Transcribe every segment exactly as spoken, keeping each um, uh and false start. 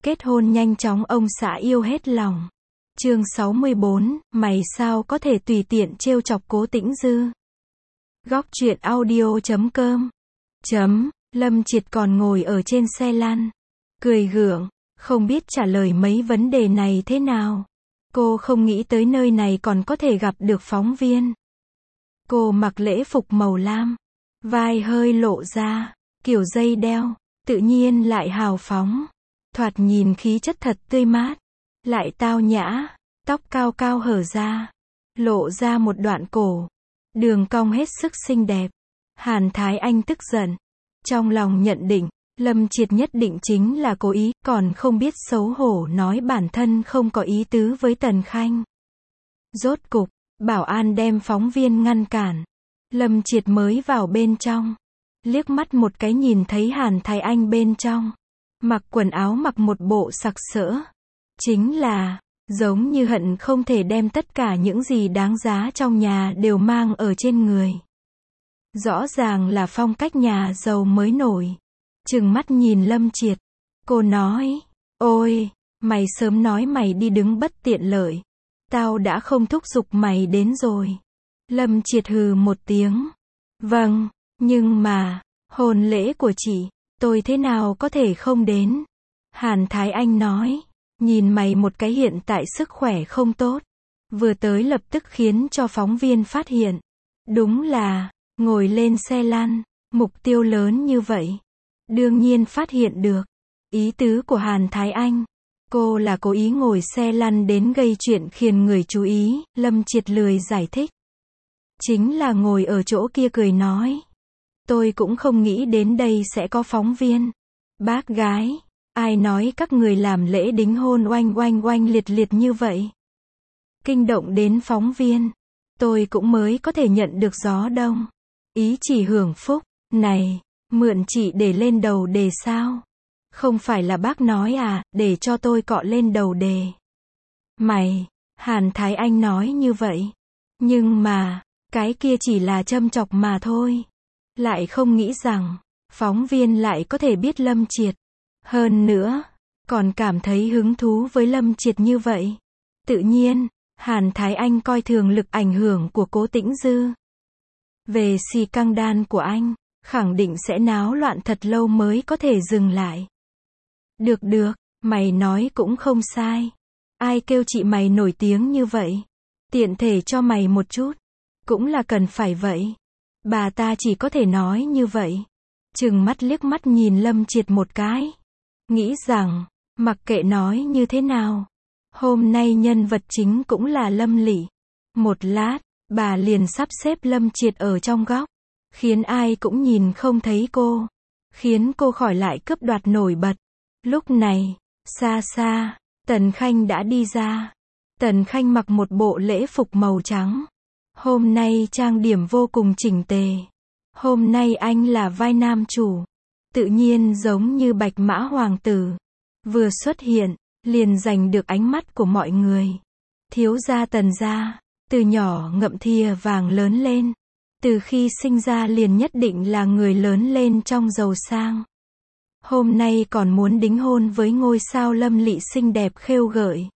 Kết hôn nhanh chóng ông xã yêu hết lòng. Chương sáu mươi bốn, mày sao có thể tùy tiện trêu chọc Cố Tĩnh Dư. Góc truyện audio chấm com chấm, Lâm Triệt còn ngồi ở trên xe lăn, cười gượng, không biết trả lời mấy vấn đề này thế nào. Cô không nghĩ tới nơi này còn có thể gặp được phóng viên. Cô mặc lễ phục màu lam, vai hơi lộ ra, kiểu dây đeo, tự nhiên lại hào phóng. Thoạt nhìn khí chất thật tươi mát, lại tao nhã, tóc cao cao hở ra, lộ ra một đoạn cổ, đường cong hết sức xinh đẹp. Hàn Thái Anh tức giận, trong lòng nhận định, Lâm Triệt nhất định chính là cố ý, còn không biết xấu hổ nói bản thân không có ý tứ với Tần Khanh. Rốt cục, bảo an đem phóng viên ngăn cản. Lâm Triệt mới vào bên trong, liếc mắt một cái nhìn thấy Hàn Thái Anh bên trong, mặc quần áo mặc một bộ sặc sỡ, chính là, giống như hận không thể đem tất cả những gì đáng giá trong nhà đều mang ở trên người. Rõ ràng là phong cách nhà giàu mới nổi. Trừng mắt nhìn Lâm Triệt, cô nói, ôi, mày sớm nói mày đi đứng bất tiện lợi, tao đã không thúc giục mày đến rồi. Lâm Triệt hừ một tiếng, vâng, nhưng mà, hôn lễ của chị, tôi thế nào có thể không đến. Hàn Thái Anh nói, nhìn mày một cái hiện tại sức khỏe không tốt, vừa tới lập tức khiến cho phóng viên phát hiện. Đúng là, ngồi lên xe lăn, mục tiêu lớn như vậy, đương nhiên phát hiện được. Ý tứ của Hàn Thái Anh, cô là cố ý ngồi xe lăn đến gây chuyện khiến người chú ý. Lâm Triệt lười giải thích, chính là ngồi ở chỗ kia cười nói, tôi cũng không nghĩ đến đây sẽ có phóng viên. Bác gái, ai nói các người làm lễ đính hôn oanh oanh oanh liệt liệt như vậy, kinh động đến phóng viên, tôi cũng mới có thể nhận được gió đông. Ý chỉ hưởng phúc, này, mượn chị để lên đầu đề sao? Không phải là bác nói à, để cho tôi cọ lên đầu đề. Mày, Hàn Thái Anh nói như vậy. Nhưng mà, cái kia chỉ là châm chọc mà thôi. Lại không nghĩ rằng, phóng viên lại có thể biết Lâm Triệt. Hơn nữa, còn cảm thấy hứng thú với Lâm Triệt như vậy. Tự nhiên, Hàn Thái Anh coi thường lực ảnh hưởng của Cố Tĩnh Dư. Về xì căng đan của anh, khẳng định sẽ náo loạn thật lâu mới có thể dừng lại. Được được, mày nói cũng không sai. Ai kêu chị mày nổi tiếng như vậy? Tiện thể cho mày một chút. Cũng là cần phải vậy. Bà ta chỉ có thể nói như vậy. Trừng mắt liếc mắt nhìn Lâm Triệt một cái. Nghĩ rằng, mặc kệ nói như thế nào, hôm nay nhân vật chính cũng là Lâm Lị. Một lát, bà liền sắp xếp Lâm Triệt ở trong góc, khiến ai cũng nhìn không thấy cô, khiến cô khỏi lại cướp đoạt nổi bật. Lúc này, xa xa, Tần Khanh đã đi ra. Tần Khanh mặc một bộ lễ phục màu trắng. Hôm nay trang điểm vô cùng chỉnh tề. Hôm nay anh là vai nam chủ. Tự nhiên giống như bạch mã hoàng tử. Vừa xuất hiện, liền giành được ánh mắt của mọi người. Thiếu gia Tần gia, từ nhỏ ngậm thìa vàng lớn lên. Từ khi sinh ra liền nhất định là người lớn lên trong giàu sang. Hôm nay còn muốn đính hôn với ngôi sao Lâm Lị xinh đẹp khêu gợi.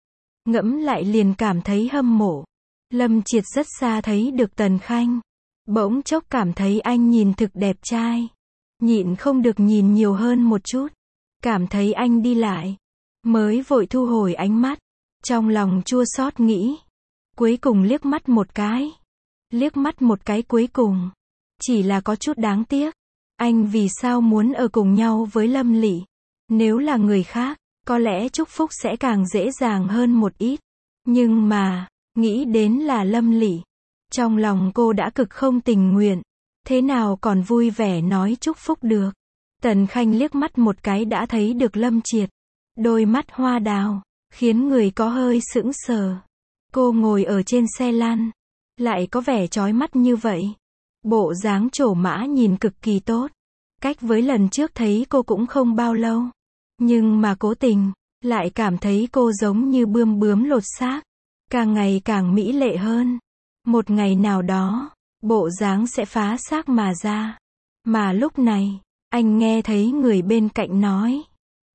Ngẫm lại liền cảm thấy hâm mộ. Lâm Triệt rất xa thấy được Tần Khanh. Bỗng chốc cảm thấy anh nhìn thực đẹp trai. Nhịn không được nhìn nhiều hơn một chút. Cảm thấy anh đi lại. Mới vội thu hồi ánh mắt. Trong lòng chua xót nghĩ. Cuối cùng liếc mắt một cái. Liếc mắt một cái cuối cùng. Chỉ là có chút đáng tiếc. Anh vì sao muốn ở cùng nhau với Lâm Lị? Nếu là người khác, có lẽ chúc phúc sẽ càng dễ dàng hơn một ít. Nhưng mà, nghĩ đến là Lâm Lị. Trong lòng cô đã cực không tình nguyện. Thế nào còn vui vẻ nói chúc phúc được. Tần Khanh liếc mắt một cái đã thấy được Lâm Triệt. Đôi mắt hoa đào, khiến người có hơi sững sờ. Cô ngồi ở trên xe lăn. Lại có vẻ chói mắt như vậy. Bộ dáng trổ mã nhìn cực kỳ tốt. Cách với lần trước thấy cô cũng không bao lâu. Nhưng mà cố tình, lại cảm thấy cô giống như bươm bướm lột xác. Càng ngày càng mỹ lệ hơn. Một ngày nào đó, bộ dáng sẽ phá xác mà ra. Mà lúc này, anh nghe thấy người bên cạnh nói.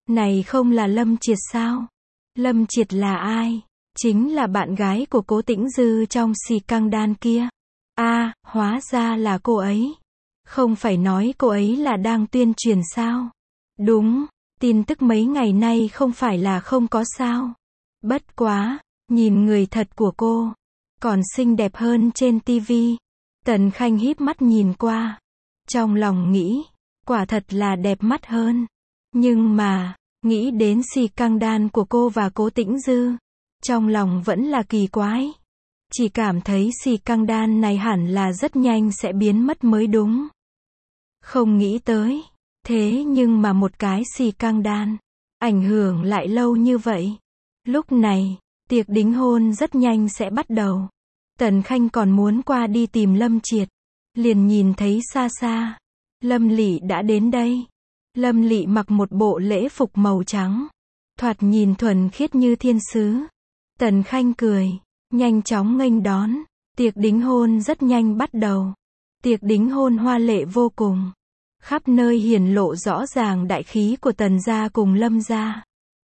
Này không là Lâm Triệt sao? Lâm Triệt là ai? Chính là bạn gái của Cố Tĩnh Dư trong xì căng đan kia. A, à, hóa ra là cô ấy. Không phải nói cô ấy là đang tuyên truyền sao? Đúng, tin tức mấy ngày nay không phải là không có sao. Bất quá, nhìn người thật của cô, còn xinh đẹp hơn trên tivi. Tần Khanh híp mắt nhìn qua, trong lòng nghĩ, quả thật là đẹp mắt hơn. Nhưng mà, nghĩ đến xì căng đan của cô và Cố Tĩnh Dư, trong lòng vẫn là kỳ quái. Chỉ cảm thấy xì căng đan này hẳn là rất nhanh sẽ biến mất mới đúng. Không nghĩ tới, thế nhưng mà một cái xì căng đan, ảnh hưởng lại lâu như vậy. Lúc này, tiệc đính hôn rất nhanh sẽ bắt đầu. Tần Khanh còn muốn qua đi tìm Lâm Triệt, liền nhìn thấy xa xa, Lâm Lị đã đến đây. Lâm Lị mặc một bộ lễ phục màu trắng, thoạt nhìn thuần khiết như thiên sứ. Tần Khanh cười, nhanh chóng nghênh đón. Tiệc đính hôn rất nhanh bắt đầu. Tiệc đính hôn hoa lệ vô cùng, khắp nơi hiển lộ rõ ràng đại khí của Tần gia cùng Lâm gia.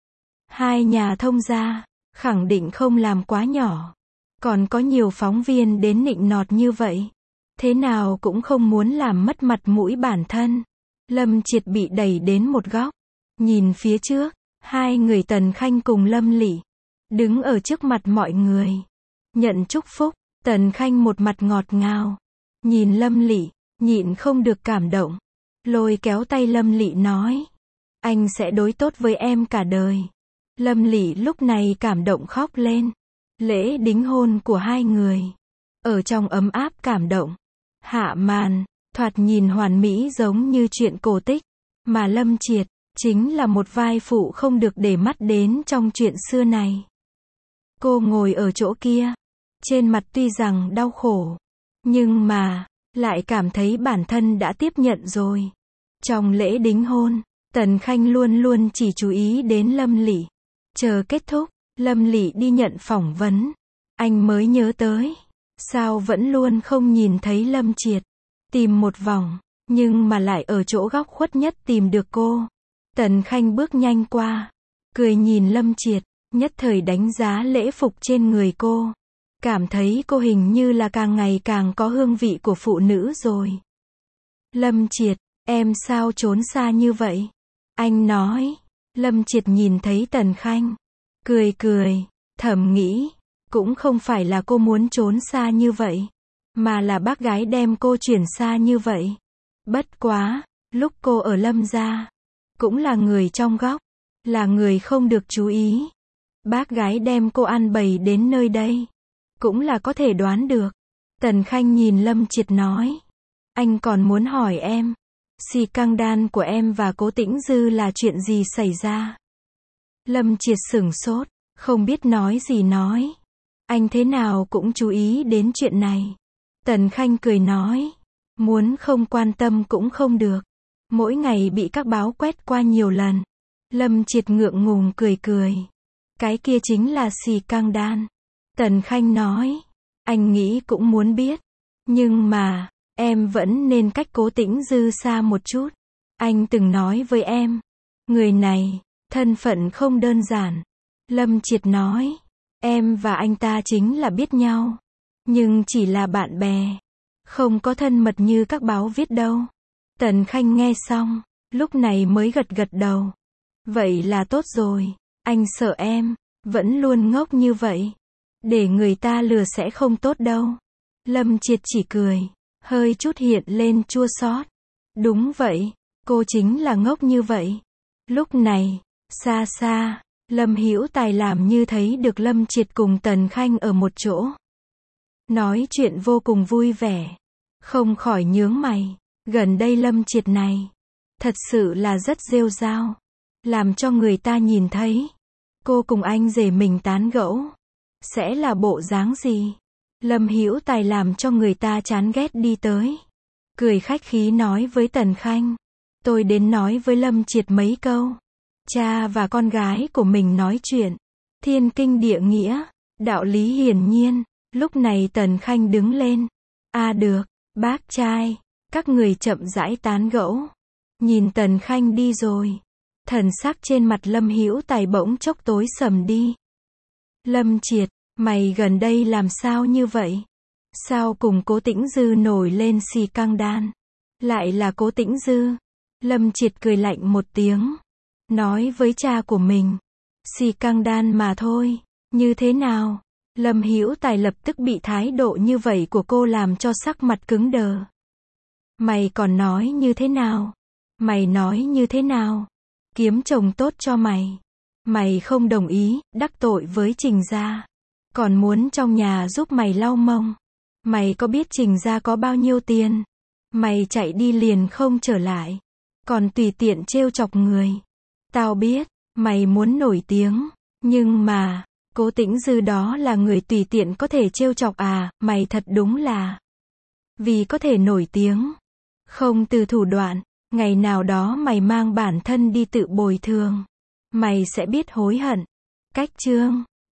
Hai nhà thông gia, khẳng định không làm quá nhỏ. Còn có nhiều phóng viên đến nịnh nọt như vậy, thế nào cũng không muốn làm mất mặt mũi bản thân. Lâm Triệt bị đẩy đến một góc, nhìn phía trước, hai người Tần Khanh cùng Lâm Lị đứng ở trước mặt mọi người, nhận chúc phúc. Tần Khanh một mặt ngọt ngào, nhìn Lâm Lị, nhịn không được cảm động, lôi kéo tay Lâm Lị nói, anh sẽ đối tốt với em cả đời. Lâm Lị lúc này cảm động khóc lên. Lễ đính hôn của hai người, ở trong ấm áp cảm động, hạ màn, thoạt nhìn hoàn mỹ giống như chuyện cổ tích, mà Lâm Triệt, chính là một vai phụ không được để mắt đến trong chuyện xưa này. Cô ngồi ở chỗ kia, trên mặt tuy rằng đau khổ, nhưng mà, lại cảm thấy bản thân đã tiếp nhận rồi. Trong lễ đính hôn, Tần Khanh luôn luôn chỉ chú ý đến Lâm Lị. Chờ kết thúc, Lâm Lị đi nhận phỏng vấn, anh mới nhớ tới, sao vẫn luôn không nhìn thấy Lâm Triệt. Tìm một vòng, nhưng mà lại ở chỗ góc khuất nhất tìm được cô. Tần Khanh bước nhanh qua, cười nhìn Lâm Triệt, nhất thời đánh giá lễ phục trên người cô. Cảm thấy cô hình như là càng ngày càng có hương vị của phụ nữ rồi. Lâm Triệt, em sao trốn xa như vậy? Anh nói. Lâm Triệt nhìn thấy Tần Khanh, cười cười, thầm nghĩ, cũng không phải là cô muốn trốn xa như vậy, mà là bác gái đem cô chuyển xa như vậy. Bất quá, lúc cô ở Lâm gia, cũng là người trong góc, là người không được chú ý. Bác gái đem cô ăn bày đến nơi đây, cũng là có thể đoán được. Tần Khanh nhìn Lâm Triệt nói, anh còn muốn hỏi em, xì căng đan của em và Cố Tĩnh Dư là chuyện gì xảy ra? Lâm Triệt sửng sốt, không biết nói gì nói. Anh thế nào cũng chú ý đến chuyện này. Tần Khanh cười nói, muốn không quan tâm cũng không được. Mỗi ngày bị các báo quét qua nhiều lần. Lâm Triệt ngượng ngùng cười cười. Cái kia chính là xì căng đan. Tần Khanh nói, anh nghĩ cũng muốn biết. Nhưng mà, em vẫn nên cách Cố Tĩnh Dư xa một chút. Anh từng nói với em, người này, thân phận không đơn giản. Lâm Triệt nói, em và anh ta chính là biết nhau, nhưng chỉ là bạn bè, không có thân mật như các báo viết đâu. Tần Khanh nghe xong, lúc này mới gật gật đầu. Vậy là tốt rồi, anh sợ em, vẫn luôn ngốc như vậy. Để người ta lừa sẽ không tốt đâu. Lâm Triệt chỉ cười, hơi chút hiện lên chua xót. Đúng vậy, cô chính là ngốc như vậy. Lúc này, xa xa, Lâm Hữu Tài làm như thấy được Lâm Triệt cùng Tần Khanh ở một chỗ. Nói chuyện vô cùng vui vẻ. Không khỏi nhướng mày. Gần đây Lâm Triệt này, thật sự là rất rêu rao. Làm cho người ta nhìn thấy, cô cùng anh rể mình tán gẫu, sẽ là bộ dáng gì? Lâm Hữu Tài làm cho người ta chán ghét đi tới. Cười khách khí nói với Tần Khanh. Tôi đến nói với Lâm Triệt mấy câu. Cha và con gái của mình nói chuyện. Thiên kinh địa nghĩa, đạo lý hiển nhiên. Lúc này Tần Khanh đứng lên. À được, bác trai. Các người chậm rãi tán gẫu. Nhìn Tần Khanh đi rồi. Thần sắc trên mặt Lâm Hữu Tài bỗng chốc tối sầm đi. Lâm Triệt, mày gần đây làm sao như vậy? Sao cùng Cố Tĩnh Dư nổi lên xì căng đan? Lại là Cố Tĩnh Dư. Lâm Triệt cười lạnh một tiếng. Nói với cha của mình. Xì căng đan mà thôi. Như thế nào? Lâm Hữu Tài lập tức bị thái độ như vậy của cô làm cho sắc mặt cứng đờ. Mày còn nói như thế nào? Mày nói như thế nào? Kiếm chồng tốt cho mày. Mày không đồng ý, đắc tội với Trình gia. Còn muốn trong nhà giúp mày lau mông. Mày có biết Trình gia có bao nhiêu tiền? Mày chạy đi liền không trở lại. Còn tùy tiện trêu chọc người. Tao biết, mày muốn nổi tiếng. Nhưng mà, Cố Tĩnh Dư đó là người tùy tiện có thể trêu chọc à, mày thật đúng là. Vì có thể nổi tiếng. Không từ thủ đoạn, ngày nào đó mày mang bản thân đi tự bồi thường. Mày sẽ biết hối hận. Cách chương